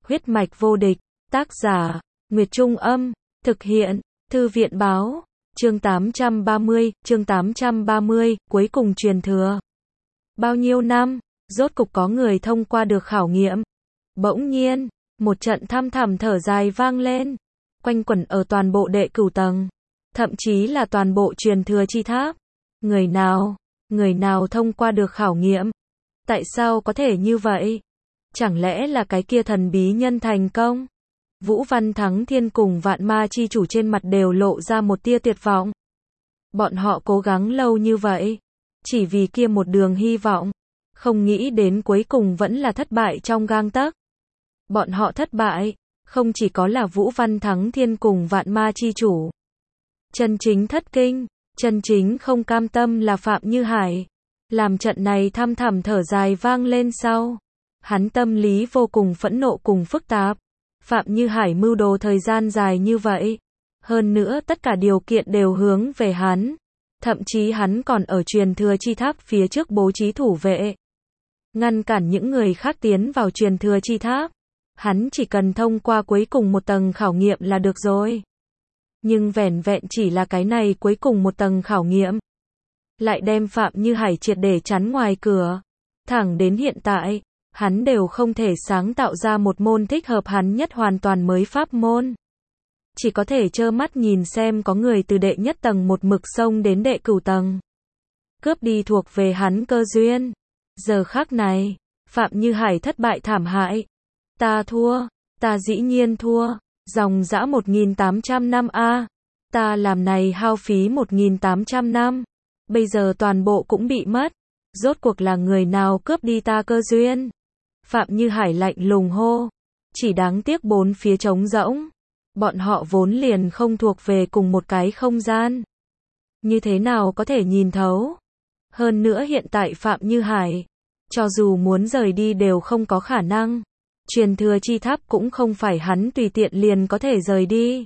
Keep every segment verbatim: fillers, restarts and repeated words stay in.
Huyết mạch vô địch, tác giả, Nguyệt Trung Âm, thực hiện, Thư viện Báo, chương tám trăm ba mươi, chương tám trăm ba mươi, cuối cùng truyền thừa. Bao nhiêu năm, rốt cục có người thông qua được khảo nghiệm. Bỗng nhiên, một trận thăm thẳm thở dài vang lên, quanh quẩn ở toàn bộ đệ cửu tầng, thậm chí là toàn bộ truyền thừa chi tháp. Người nào, người nào thông qua được khảo nghiệm? Tại sao có thể như vậy? Chẳng lẽ là cái kia thần bí nhân thành công? Vũ Văn Thắng Thiên cùng Vạn Ma chi chủ trên mặt đều lộ ra một tia tuyệt vọng. Bọn họ cố gắng lâu như vậy, chỉ vì kia một đường hy vọng, không nghĩ đến cuối cùng vẫn là thất bại trong gang tấc. Bọn họ thất bại, không chỉ có là Vũ Văn Thắng Thiên cùng Vạn Ma chi chủ. Chân chính thất kinh, chân chính không cam tâm là Phạm Như Hải. Làm trận này thăm thẳm thở dài vang lên sau, hắn tâm lý vô cùng phẫn nộ cùng phức tạp. Phạm Như Hải mưu đồ thời gian dài như vậy, hơn nữa tất cả điều kiện đều hướng về hắn, thậm chí hắn còn ở truyền thừa chi tháp phía trước bố trí thủ vệ, ngăn cản những người khác tiến vào truyền thừa chi tháp. Hắn chỉ cần thông qua cuối cùng một tầng khảo nghiệm là được rồi. Nhưng vẻn vẹn chỉ là cái này cuối cùng một tầng khảo nghiệm, lại đem Phạm Như Hải triệt để chắn ngoài cửa. Thẳng đến hiện tại, hắn đều không thể sáng tạo ra một môn thích hợp hắn nhất hoàn toàn mới pháp môn. Chỉ có thể trơ mắt nhìn xem có người từ đệ nhất tầng một mực xông đến đệ cửu tầng, cướp đi thuộc về hắn cơ duyên. Giờ khắc này, Phạm Như Hải thất bại thảm hại. Ta thua, ta dĩ nhiên thua, dòng dã một nghìn tám trăm năm a, ta làm này hao phí một nghìn tám trăm năm, bây giờ toàn bộ cũng bị mất. Rốt cuộc là người nào cướp đi ta cơ duyên? Phạm Như Hải lạnh lùng hô. Chỉ đáng tiếc bốn phía trống rỗng, bọn họ vốn liền không thuộc về cùng một cái không gian, như thế nào có thể nhìn thấu? Hơn nữa hiện tại Phạm Như Hải, cho dù muốn rời đi đều không có khả năng. Truyền thừa chi tháp cũng không phải hắn tùy tiện liền có thể rời đi.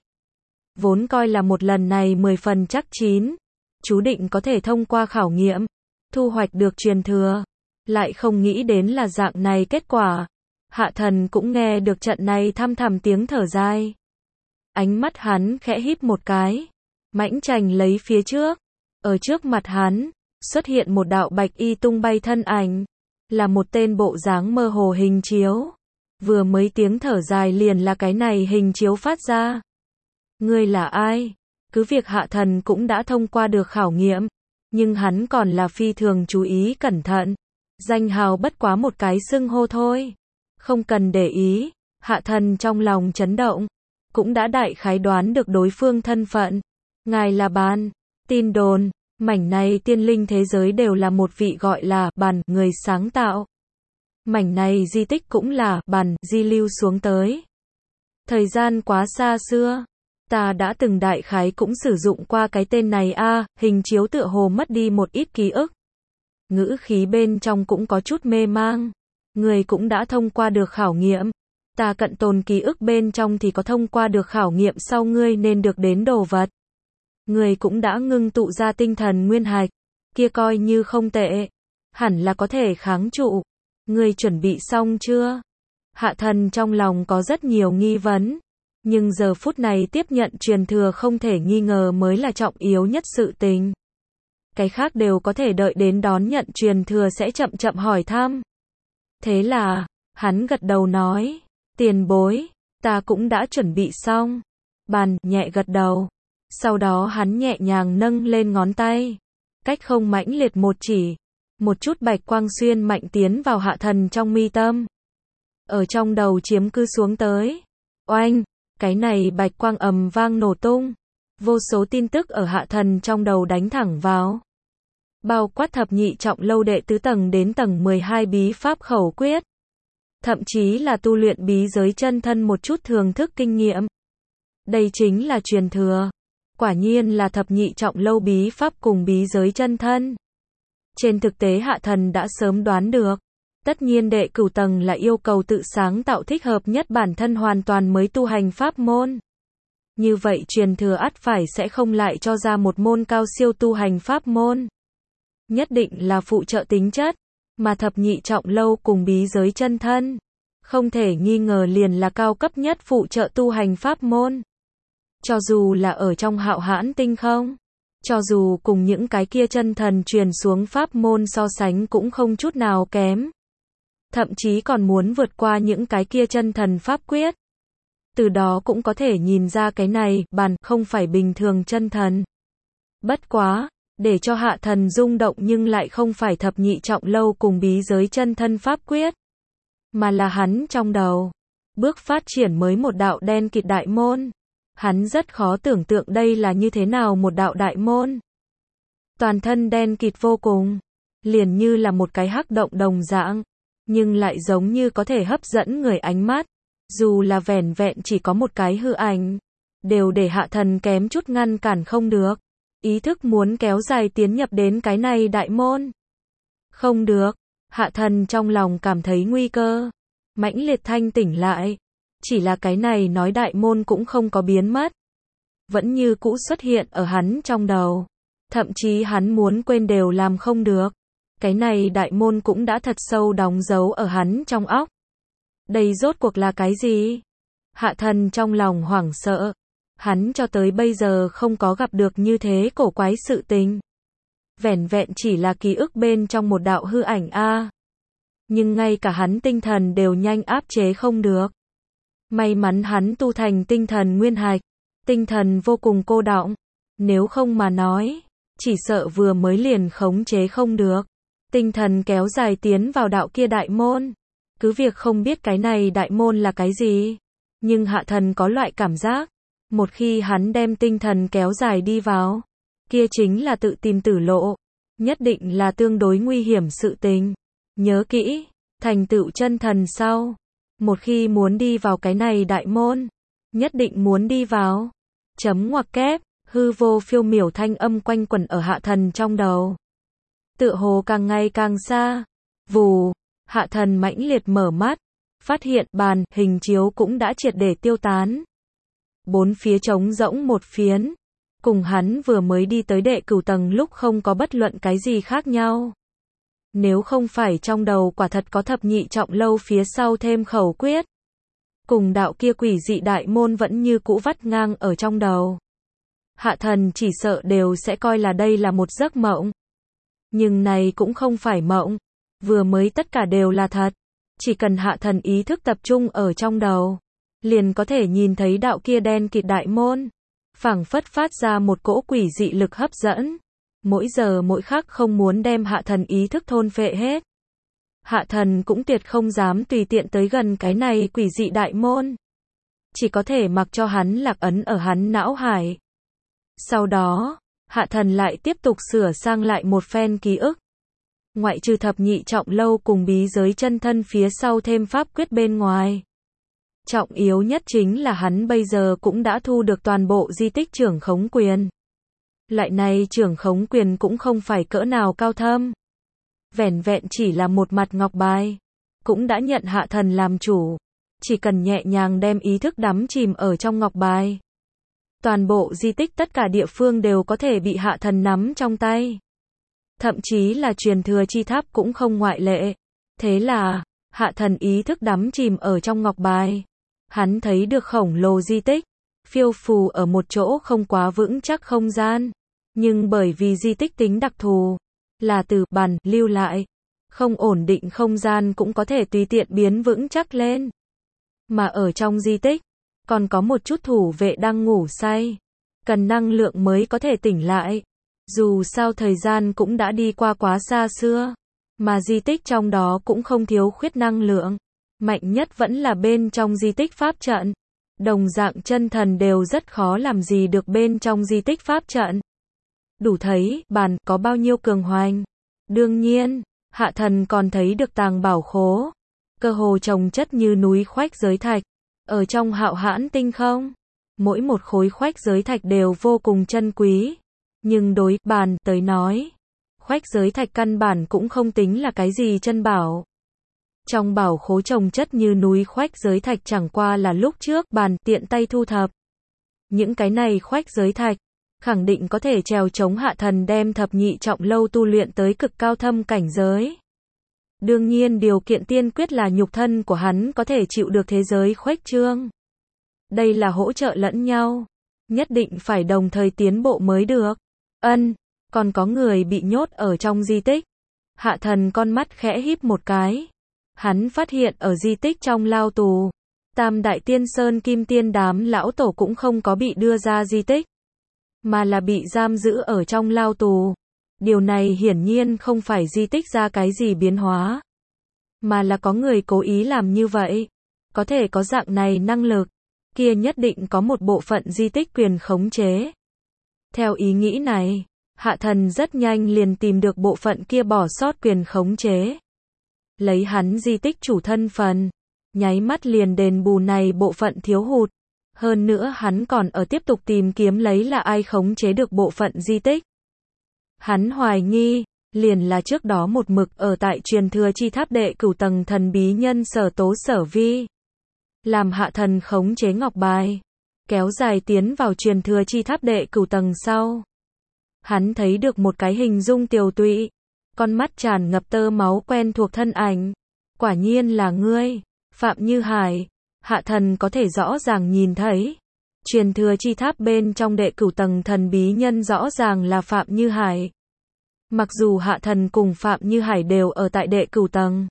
Vốn coi là một lần này mười phần chắc chín, chú định có thể thông qua khảo nghiệm, thu hoạch được truyền thừa. Lại không nghĩ đến là dạng này kết quả. Hạ Thần cũng nghe được trận này thăm thẳm tiếng thở dài. Ánh mắt hắn khẽ híp một cái, mãnh chành lấy phía trước. Ở trước mặt hắn, xuất hiện một đạo bạch y tung bay thân ảnh, là một tên bộ dáng mơ hồ hình chiếu. Vừa mới tiếng thở dài liền là cái này hình chiếu phát ra. Ngươi là ai? Cứ việc Hạ Thần cũng đã thông qua được khảo nghiệm, nhưng hắn còn là phi thường chú ý cẩn thận. Danh hào bất quá một cái xưng hô thôi, không cần để ý. Hạ Thần trong lòng chấn động, cũng đã đại khái đoán được đối phương thân phận. Ngài là Bàn. Tin đồn, mảnh này tiên linh thế giới đều là một vị gọi là Bàn người sáng tạo. Mảnh này di tích cũng là Bàn di lưu xuống tới. Thời gian quá xa xưa, ta đã từng đại khái cũng sử dụng qua cái tên này a. À, hình chiếu tựa hồ mất đi một ít ký ức, ngữ khí bên trong cũng có chút mê mang. Người cũng đã thông qua được khảo nghiệm, ta cận tồn ký ức bên trong thì có thông qua được khảo nghiệm sau ngươi nên được đến đồ vật. Người cũng đã ngưng tụ ra tinh thần nguyên hạch, kia coi như không tệ, hẳn là có thể kháng trụ. Ngươi chuẩn bị xong chưa? Hạ Thần trong lòng có rất nhiều nghi vấn, nhưng giờ phút này tiếp nhận truyền thừa không thể nghi ngờ mới là trọng yếu nhất sự tình. Cái khác đều có thể đợi đến đón nhận truyền thừa sẽ chậm chậm hỏi thăm. Thế là, hắn gật đầu nói, tiền bối, ta cũng đã chuẩn bị xong. Bàn nhẹ gật đầu, sau đó hắn nhẹ nhàng nâng lên ngón tay, cách không mãnh liệt một chỉ, một chút bạch quang xuyên mạnh tiến vào Hạ Thần trong mi tâm, ở trong đầu chiếm cư xuống tới. Oanh, cái này bạch quang ầm vang nổ tung, vô số tin tức ở Hạ Thần trong đầu đánh thẳng vào, bao quát thập nhị trọng lâu đệ tứ tầng đến tầng mười hai bí pháp khẩu quyết, thậm chí là tu luyện bí giới chân thân một chút thường thức kinh nghiệm. Đây chính là truyền thừa, quả nhiên là thập nhị trọng lâu bí pháp cùng bí giới chân thân. Trên thực tế Hạ Thần đã sớm đoán được, tất nhiên đệ cửu tầng là yêu cầu tự sáng tạo thích hợp nhất bản thân hoàn toàn mới tu hành pháp môn. Như vậy truyền thừa ắt phải sẽ không lại cho ra một môn cao siêu tu hành pháp môn. Nhất định là phụ trợ tính chất, mà thập nhị trọng lâu cùng bí giới chân thân, không thể nghi ngờ liền là cao cấp nhất phụ trợ tu hành pháp môn. Cho dù là ở trong Hạo Hãn Tinh không, cho dù cùng những cái kia chân thần truyền xuống pháp môn so sánh cũng không chút nào kém. Thậm chí còn muốn vượt qua những cái kia chân thần pháp quyết. Từ đó cũng có thể nhìn ra cái này, bàn, không phải bình thường chân thần. Bất quá, để cho Hạ Thần rung động nhưng lại không phải thập nhị trọng lâu cùng bí giới chân thân pháp quyết. Mà là hắn trong đầu. Bước phát triển mới một đạo đen kịt đại môn. Hắn rất khó tưởng tượng đây là như thế nào một đạo đại môn. Toàn thân đen kịt vô cùng. Liền như là một cái hắc động đồng dạng. Nhưng lại giống như có thể hấp dẫn người ánh mắt. Dù là vẻn vẹn chỉ có một cái hư ảnh. Đều để Hạ Thần kém chút ngăn cản không được. Ý thức muốn kéo dài tiến nhập đến cái này đại môn. Không được. Hạ Thần trong lòng cảm thấy nguy cơ. Mãnh liệt thanh tỉnh lại. Chỉ là cái này nói đại môn cũng không có biến mất. Vẫn như cũ xuất hiện ở hắn trong đầu. Thậm chí hắn muốn quên đều làm không được. Cái này đại môn cũng đã thật sâu đóng dấu ở hắn trong óc. Đây rốt cuộc là cái gì? Hạ Thần trong lòng hoảng sợ. Hắn cho tới bây giờ không có gặp được như thế cổ quái sự tình. Vẻn vẹn chỉ là ký ức bên trong một đạo hư ảnh a. Nhưng ngay cả hắn tinh thần đều nhanh áp chế không được. May mắn hắn tu thành tinh thần nguyên hạch. Tinh thần vô cùng cô đọng. Nếu không mà nói, chỉ sợ vừa mới liền khống chế không được. Tinh thần kéo dài tiến vào đạo kia đại môn. Cứ việc không biết cái này đại môn là cái gì. Nhưng Hạ Thần có loại cảm giác. Một khi hắn đem tinh thần kéo dài đi vào. Kia chính là tự tìm tử lộ. Nhất định là tương đối nguy hiểm sự tình. Nhớ kỹ. Thành tựu chân thần sau. Một khi muốn đi vào cái này đại môn. Nhất định muốn đi vào. Chấm ngoặc kép. Hư vô phiêu miểu thanh âm quanh quẩn ở Hạ Thần trong đầu. Tựa hồ càng ngày càng xa. Vù. Hạ Thần mãnh liệt mở mắt. Phát hiện bàn, hình chiếu cũng đã triệt để tiêu tán. Bốn phía trống rỗng một phiến. Cùng hắn vừa mới đi tới đệ cửu tầng lúc không có bất luận cái gì khác nhau. Nếu không phải trong đầu quả thật có thập nhị trọng lâu phía sau thêm khẩu quyết. Cùng đạo kia quỷ dị đại môn vẫn như cũ vắt ngang ở trong đầu. Hạ Thần chỉ sợ đều sẽ coi là đây là một giấc mộng. Nhưng này cũng không phải mộng. Vừa mới tất cả đều là thật. Chỉ cần Hạ Thần ý thức tập trung ở trong đầu. Liền có thể nhìn thấy đạo kia đen kịt đại môn. Phảng phất phát ra một cỗ quỷ dị lực hấp dẫn. Mỗi giờ mỗi khắc không muốn đem Hạ Thần ý thức thôn phệ hết. Hạ Thần cũng tuyệt không dám tùy tiện tới gần cái này quỷ dị đại môn. Chỉ có thể mặc cho hắn lạc ấn ở hắn não hải. Sau đó, Hạ Thần lại tiếp tục sửa sang lại một phen ký ức. Ngoại trừ thập nhị trọng lâu cùng bí giới chân thân phía sau thêm pháp quyết bên ngoài. Trọng yếu nhất chính là hắn bây giờ cũng đã thu được toàn bộ di tích trưởng khống quyền. Lại này trưởng khống quyền cũng không phải cỡ nào cao thâm. Vẻn vẹn chỉ là một mặt ngọc bài. Cũng đã nhận Hạ Thần làm chủ. Chỉ cần nhẹ nhàng đem ý thức đắm chìm ở trong ngọc bài. Toàn bộ di tích tất cả địa phương đều có thể bị Hạ Thần nắm trong tay. Thậm chí là truyền thừa chi tháp cũng không ngoại lệ. Thế là, Hạ Thần ý thức đắm chìm ở trong ngọc bài. Hắn thấy được khổng lồ di tích, phiêu phù ở một chỗ không quá vững chắc không gian. Nhưng bởi vì di tích tính đặc thù, là từ bàn lưu lại, không ổn định không gian cũng có thể tùy tiện biến vững chắc lên. Mà ở trong di tích, còn có một chút thủ vệ đang ngủ say, cần năng lượng mới có thể tỉnh lại. Dù sao thời gian cũng đã đi qua quá xa xưa, mà di tích trong đó cũng không thiếu khuyết năng lượng. Mạnh nhất vẫn là bên trong di tích pháp trận. Đồng dạng chân thần đều rất khó làm gì được bên trong di tích pháp trận. Đủ thấy, bàn, có bao nhiêu cường hoành. Đương nhiên, Hạ Thần còn thấy được tàng bảo khố. Cơ hồ chồng chất như núi khoách giới thạch. Ở trong Hạo Hãn Tinh không? Mỗi một khối khoách giới thạch đều vô cùng chân quý. Nhưng đối bàn tới nói, khoách giới thạch căn bản cũng không tính là cái gì chân bảo. Trong bảo khố chồng chất như núi khoách giới thạch chẳng qua là lúc trước bàn tiện tay thu thập. Những cái này khoách giới thạch, khẳng định có thể trèo chống Hạ Thần đem thập nhị trọng lâu tu luyện tới cực cao thâm cảnh giới. Đương nhiên điều kiện tiên quyết là nhục thân của hắn có thể chịu được thế giới khuếch trương. Đây là hỗ trợ lẫn nhau. Nhất định phải đồng thời tiến bộ mới được. Ân, còn có người bị nhốt ở trong di tích. Hạ thần con mắt khẽ híp một cái. Hắn phát hiện ở di tích trong lao tù, Tam Đại Tiên Sơn Kim Tiên đám lão tổ cũng không có bị đưa ra di tích, mà là bị giam giữ ở trong lao tù. Điều này hiển nhiên không phải di tích ra cái gì biến hóa, mà là có người cố ý làm như vậy. Có thể có dạng này năng lực, kia nhất định có một bộ phận di tích quyền khống chế. Theo ý nghĩ này, Hạ thần rất nhanh liền tìm được bộ phận kia bỏ sót quyền khống chế. Lấy hắn di tích chủ thân phần, nháy mắt liền đền bù này bộ phận thiếu hụt. Hơn nữa hắn còn ở tiếp tục tìm kiếm lấy là ai khống chế được bộ phận di tích. Hắn hoài nghi, liền là trước đó một mực ở tại truyền thừa chi tháp đệ cửu tầng thần bí nhân Sở Tố Sở Vi. Làm Hạ thần khống chế ngọc bài, kéo dài tiến vào truyền thừa chi tháp đệ cửu tầng sau. Hắn thấy được một cái hình dung tiều tụy, con mắt tràn ngập tơ máu quen thuộc thân ảnh. Quả nhiên là ngươi, Phạm Như Hải. Hạ thần có thể rõ ràng nhìn thấy. Truyền thừa chi tháp bên trong đệ cửu tầng thần bí nhân rõ ràng là Phạm Như Hải. Mặc dù Hạ thần cùng Phạm Như Hải đều ở tại đệ cửu tầng,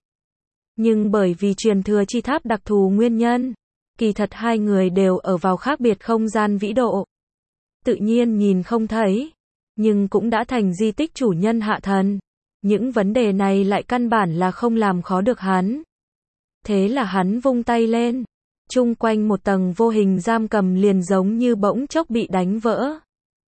nhưng bởi vì truyền thừa chi tháp đặc thù nguyên nhân, kỳ thật hai người đều ở vào khác biệt không gian vĩ độ. Tự nhiên nhìn không thấy, nhưng cũng đã thành di tích chủ nhân Hạ thần. Những vấn đề này lại căn bản là không làm khó được hắn. Thế là hắn vung tay lên, chung quanh một tầng vô hình giam cầm liền giống như bỗng chốc bị đánh vỡ.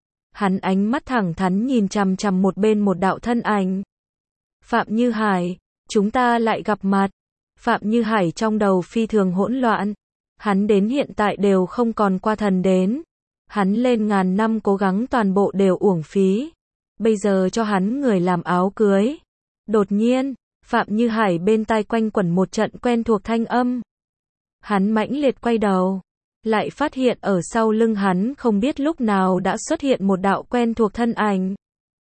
Hắn ánh mắt thẳng thắn nhìn chằm chằm một bên một đạo thân ảnh. Phạm Như Hải, chúng ta lại gặp mặt. Phạm Như Hải trong đầu phi thường hỗn loạn. Hắn đến hiện tại đều không còn qua thần đến. Hắn lên ngàn năm cố gắng toàn bộ đều uổng phí. Bây giờ cho hắn người làm áo cưới. Đột nhiên, Phạm Như Hải bên tai quanh quẩn một trận quen thuộc thanh âm. Hắn mãnh liệt quay đầu, lại phát hiện ở sau lưng hắn không biết lúc nào đã xuất hiện một đạo quen thuộc thân ảnh.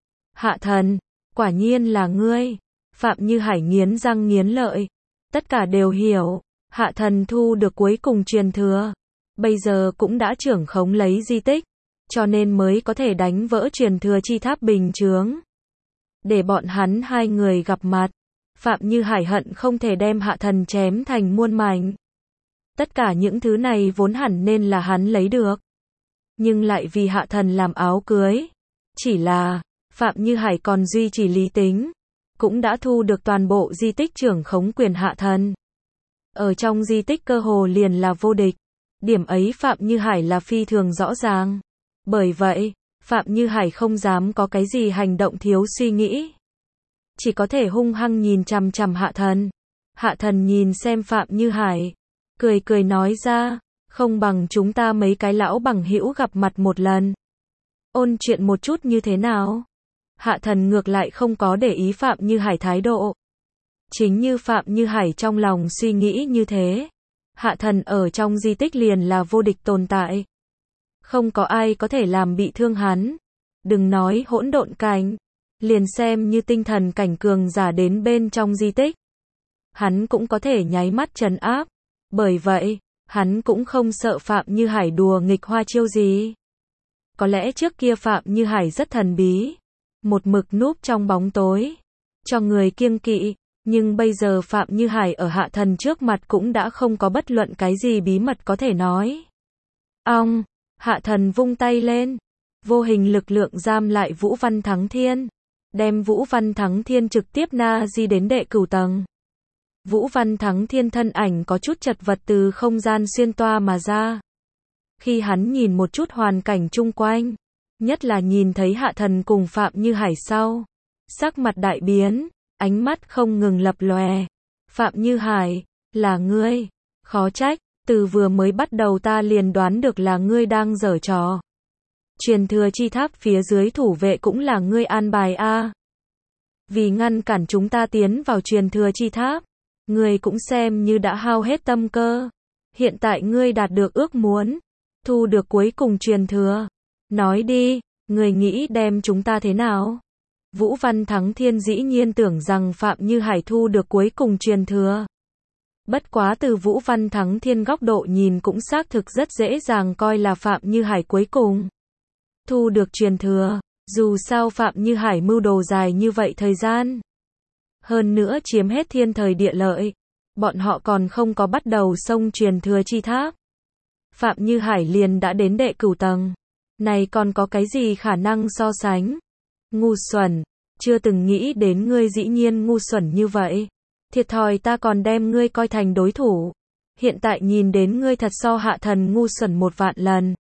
Hạ thần, quả nhiên là ngươi. Phạm Như Hải nghiến răng nghiến lợi. Tất cả đều hiểu, Hạ thần thu được cuối cùng truyền thừa. Bây giờ cũng đã trưởng khống lấy di tích, cho nên mới có thể đánh vỡ truyền thừa chi tháp bình chướng. Để bọn hắn hai người gặp mặt, Phạm Như Hải hận không thể đem Hạ thần chém thành muôn mảnh. Tất cả những thứ này vốn hẳn nên là hắn lấy được, nhưng lại vì Hạ thần làm áo cưới. Chỉ là, Phạm Như Hải còn duy trì lý tính, cũng đã thu được toàn bộ di tích trưởng khống quyền Hạ thần. Ở trong di tích cơ hồ liền là vô địch. Điểm ấy Phạm Như Hải là phi thường rõ ràng. Bởi vậy, Phạm Như Hải không dám có cái gì hành động thiếu suy nghĩ. Chỉ có thể hung hăng nhìn chằm chằm Hạ thần. Hạ thần nhìn xem Phạm Như Hải, cười cười nói ra, không bằng chúng ta mấy cái lão bằng hữu gặp mặt một lần. Ôn chuyện một chút như thế nào? Hạ thần ngược lại không có để ý Phạm Như Hải thái độ. Chính như Phạm Như Hải trong lòng suy nghĩ như thế. Hạ thần ở trong di tích liền là vô địch tồn tại. Không có ai có thể làm bị thương hắn. Đừng nói hỗn độn cảnh, liền xem như tinh thần cảnh cường giả đến bên trong di tích, hắn cũng có thể nháy mắt trấn áp. Bởi vậy, hắn cũng không sợ Phạm Như Hải đùa nghịch hoa chiêu gì. Có lẽ trước kia Phạm Như Hải rất thần bí, một mực núp trong bóng tối, cho người kiêng kỵ. Nhưng bây giờ Phạm Như Hải ở Hạ thần trước mặt cũng đã không có bất luận cái gì bí mật có thể nói. Ong, Hạ thần vung tay lên, vô hình lực lượng giam lại Vũ Văn Thắng Thiên, đem Vũ Văn Thắng Thiên trực tiếp na di đến đệ cửu tầng. Vũ Văn Thắng Thiên thân ảnh có chút chật vật từ không gian xuyên toa mà ra. Khi hắn nhìn một chút hoàn cảnh chung quanh, nhất là nhìn thấy Hạ thần cùng Phạm Như Hải sau, sắc mặt đại biến. Ánh mắt không ngừng lập lòe. Phạm Như Hải, là ngươi. Khó trách, từ vừa mới bắt đầu ta liền đoán được là ngươi đang giở trò. Truyền thừa chi tháp phía dưới thủ vệ cũng là ngươi an bài a. Vì ngăn cản chúng ta tiến vào truyền thừa chi tháp, ngươi cũng xem như đã hao hết tâm cơ. Hiện tại ngươi đạt được ước muốn, thu được cuối cùng truyền thừa. Nói đi, ngươi nghĩ đem chúng ta thế nào? Vũ Văn Thắng Thiên dĩ nhiên tưởng rằng Phạm Như Hải thu được cuối cùng truyền thừa. Bất quá từ Vũ Văn Thắng Thiên góc độ nhìn cũng xác thực rất dễ dàng coi là Phạm Như Hải cuối cùng thu được truyền thừa. Dù sao Phạm Như Hải mưu đồ dài như vậy thời gian, hơn nữa chiếm hết thiên thời địa lợi, bọn họ còn không có bắt đầu xông truyền thừa chi tháp. Phạm Như Hải liền đã đến đệ cửu tầng. Này còn có cái gì khả năng so sánh? Ngu xuẩn, chưa từng nghĩ đến ngươi dĩ nhiên ngu xuẩn như vậy. Thiệt thòi ta còn đem ngươi coi thành đối thủ. Hiện tại nhìn đến ngươi thật so hạ thần ngu xuẩn một vạn lần.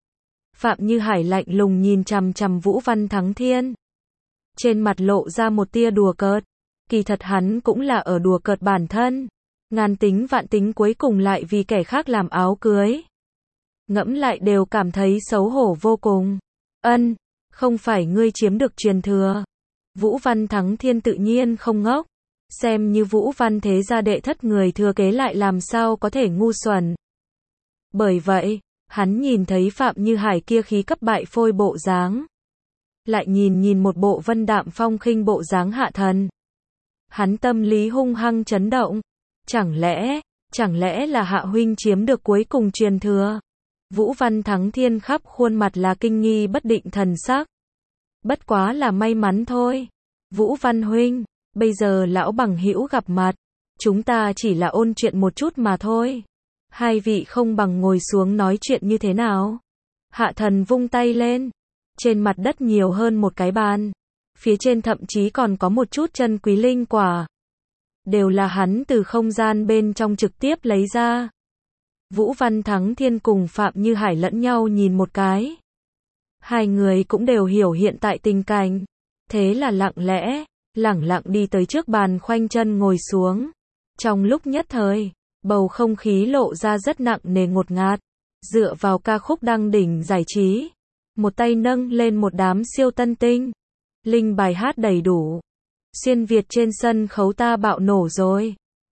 Phạm Như Hải lạnh lùng nhìn chằm chằm Vũ Văn Thắng Thiên. Trên mặt lộ ra một tia đùa cợt. Kỳ thật hắn cũng là ở đùa cợt bản thân. Ngàn tính vạn tính cuối cùng lại vì kẻ khác làm áo cưới. Ngẫm lại đều cảm thấy xấu hổ vô cùng. Ân, không phải ngươi chiếm được truyền thừa. Vũ Văn Thắng Thiên tự nhiên không ngốc. Xem như Vũ Văn thế gia đệ thất người thừa kế lại làm sao có thể ngu xuẩn. Bởi vậy, hắn nhìn thấy Phạm Như Hải kia khí cấp bại phôi bộ dáng. Lại nhìn nhìn một bộ vân đạm phong khinh bộ dáng hạ thần. Hắn tâm lý hung hăng chấn động. Chẳng lẽ, chẳng lẽ là hạ huynh chiếm được cuối cùng truyền thừa? Vũ Văn Thắng Thiên khắp khuôn mặt là kinh nghi bất định thần sắc. Bất quá là may mắn thôi. Vũ Văn huynh, bây giờ lão bằng hữu gặp mặt, chúng ta chỉ là ôn chuyện một chút mà thôi. Hai vị không bằng ngồi xuống nói chuyện như thế nào? Hạ thần vung tay lên. Trên mặt đất nhiều hơn một cái bàn. Phía trên thậm chí còn có một chút chân quý linh quả. Đều là hắn từ không gian bên trong trực tiếp lấy ra. Vũ Văn Thắng Thiên cùng Phạm Như Hải lẫn nhau nhìn một cái. Hai người cũng đều hiểu hiện tại tình cảnh. Thế là lặng lẽ, lẳng lặng đi tới trước bàn khoanh chân ngồi xuống. Trong lúc nhất thời, bầu không khí lộ ra rất nặng nề ngột ngạt. Dựa vào ca khúc đăng đỉnh giải trí. Một tay nâng lên một đám siêu tân tinh. Linh bài hát đầy đủ. Xuyên Việt trên sân khấu ta bạo nổ rồi.